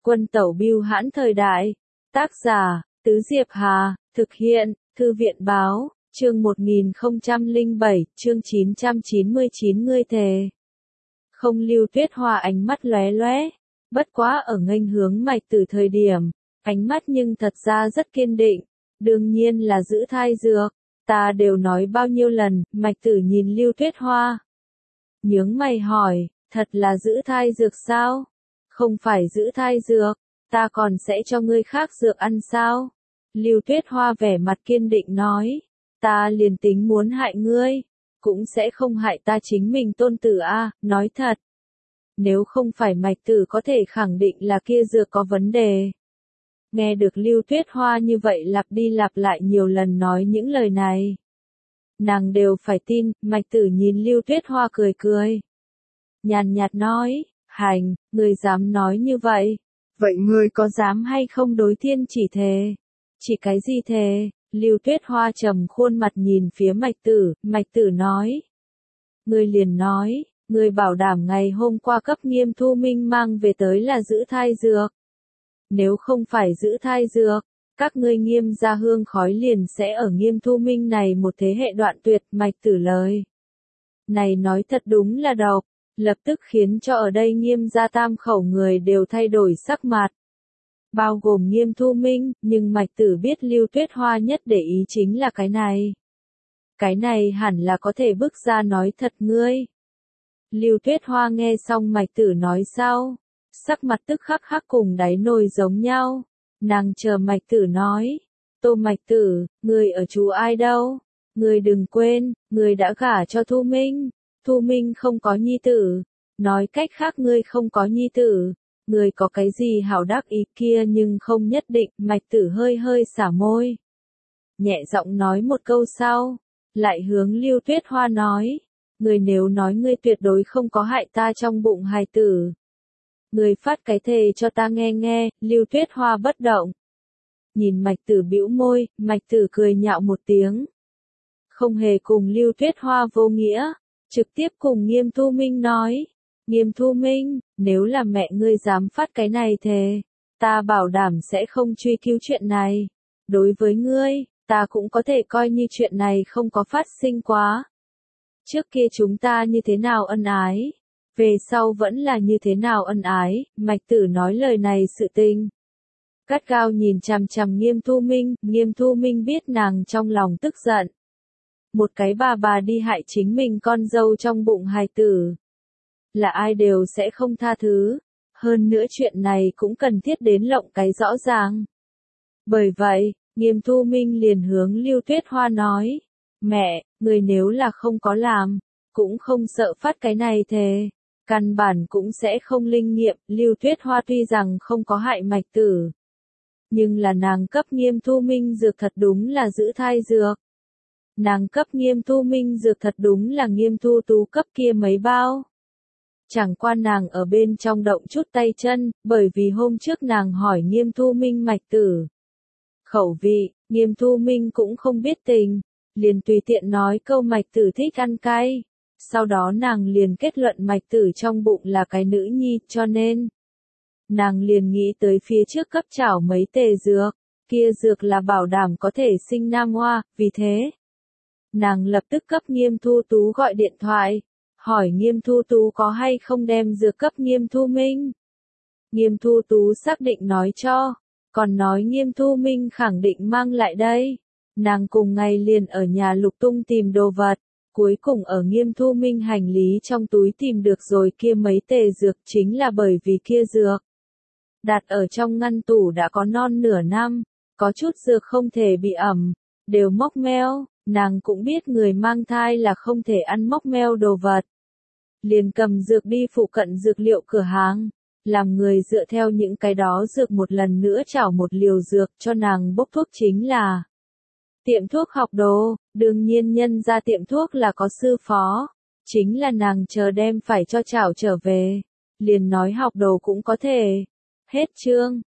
Quân tẩu bưu hãn thời đại. Tác giả, Tứ Diệp Hà, thực hiện, Thư viện báo, chương 1007, chương 999 ngươi thề. Không Lưu Tuyết Hoa ánh mắt lóe lóe, bất quá ở nghênh hướng Mạch Tử thời điểm, ánh mắt nhưng thật ra rất kiên định, đương nhiên là giữ thai dược, ta đều nói bao nhiêu lần. Mạch Tử nhìn Lưu Tuyết Hoa, nhướng mày hỏi, thật là giữ thai dược sao? Không phải giữ thai dược, ta còn sẽ cho ngươi khác dược ăn sao? Lưu Tuyết Hoa vẻ mặt kiên định nói, ta liền tính muốn hại ngươi, cũng sẽ không hại ta chính mình tôn tử a, nói thật. Nếu không phải Mạch Tử có thể khẳng định là kia dược có vấn đề. Nghe được Lưu Tuyết Hoa như vậy lặp đi lặp lại nhiều lần nói những lời này, nàng đều phải tin. Mạch Tử nhìn Lưu Tuyết Hoa cười cười, nhàn nhạt nói, hành, ngươi dám nói như vậy, vậy ngươi có dám hay không đối thiên chỉ thề? Chỉ cái gì thề? Lưu Tuyết Hoa trầm khuôn mặt nhìn phía Mạch Tử nói, ngươi liền nói, ngươi bảo đảm ngày hôm qua cấp Nghiêm Thu Minh mang về tới là giữ thai dược. Nếu không phải giữ thai dược, các ngươi Nghiêm gia hương khói liền sẽ ở Nghiêm Thu Minh này một thế hệ đoạn tuyệt. Mạch Tử lời này nói thật đúng là độc, lập tức khiến cho ở đây Nghiêm gia tam khẩu người đều thay đổi sắc mặt, bao gồm Nghiêm Thu Minh, nhưng Mạch Tử biết Lưu Tuyết Hoa nhất để ý chính là cái này. Cái này hẳn là có thể bức ra nói thật ngươi. Lưu Tuyết Hoa nghe xong Mạch Tử nói sau, sắc mặt tức khắc khắc cùng đáy nồi giống nhau. Nàng chờ Mạch Tử nói, Tô Mạch Tử, ngươi ở chú ai đâu? Ngươi đừng quên, ngươi đã gả cho Thu Minh. Thu Minh không có nhi tử. Nói cách khác ngươi không có nhi tử. Ngươi có cái gì hảo đắc ý kia nhưng không nhất định. Mạch Tử hơi hơi xả môi, nhẹ giọng nói một câu sau, lại hướng Lưu Tuyết Hoa nói, ngươi nếu nói ngươi tuyệt đối không có hại ta trong bụng hài tử, ngươi phát cái thề cho ta nghe nghe. Lưu Tuyết Hoa bất động, nhìn Mạch Tử bĩu môi. Mạch Tử cười nhạo một tiếng, không hề cùng Lưu Tuyết Hoa vô nghĩa, trực tiếp cùng Nghiêm Thu Minh nói, Nghiêm Thu Minh, nếu là mẹ ngươi dám phát cái này thề, ta bảo đảm sẽ không truy cứu chuyện này. Đối với ngươi, ta cũng có thể coi như chuyện này không có phát sinh quá. Trước kia chúng ta như thế nào ân ái, về sau vẫn là như thế nào ân ái. Mạch Tử nói lời này sự tình, gắt gao nhìn chằm chằm Nghiêm Thu Minh. Nghiêm Thu Minh biết nàng trong lòng tức giận, một cái bà đi hại chính mình con dâu trong bụng hài tử, là ai đều sẽ không tha thứ. Hơn nữa chuyện này cũng cần thiết đến lộng cái rõ ràng. Bởi vậy, Nghiêm Thu Minh liền hướng Lưu Tuyết Hoa nói, mẹ, người nếu là không có làm, cũng không sợ phát cái này thề, căn bản cũng sẽ không linh nghiệm. Lưu Tuyết Hoa tuy rằng không có hại Mạch Tử, nhưng là nàng cấp Nghiêm Thu Minh dược thật đúng là giữ thai dược. Nàng cấp Nghiêm Thu Minh dược thật đúng là Nghiêm Thu Tú cấp kia mấy bao. Chẳng qua nàng ở bên trong động chút tay chân, bởi vì hôm trước nàng hỏi Nghiêm Thu Minh Mạch Tử khẩu vị, Nghiêm Thu Minh cũng không biết tình, liền tùy tiện nói câu Mạch Tử thích ăn cay. Sau đó nàng liền kết luận Mạch Tử trong bụng là cái nữ nhi, cho nên nàng liền nghĩ tới phía trước cấp chảo mấy tề dược, kia dược là bảo đảm có thể sinh nam hoa. Vì thế, nàng lập tức cấp Nghiêm Thu Tú gọi điện thoại, hỏi Nghiêm Thu Tú có hay không đem dược cấp Nghiêm Thu Minh. Nghiêm Thu Tú xác định nói cho, còn nói Nghiêm Thu Minh khẳng định mang lại đây. Nàng cùng ngày liền ở nhà lục tung tìm đồ vật, cuối cùng ở Nghiêm Thu Minh hành lý trong túi tìm được rồi kia mấy tề dược. Chính là bởi vì kia dược đặt ở trong ngăn tủ đã có non nửa năm, có chút dược không thể bị ẩm, đều mốc meo. Nàng cũng biết người mang thai là không thể ăn mốc meo đồ vật, liền cầm dược đi phụ cận dược liệu cửa hàng, làm người dựa theo những cái đó dược một lần nữa chảo một liều dược cho nàng bốc thuốc. Chính là tiệm thuốc học đồ, đương nhiên nhân ra tiệm thuốc là có sư phó, chính là nàng chờ đem phải cho chảo trở về, liền nói học đồ cũng có thể. Hết chương.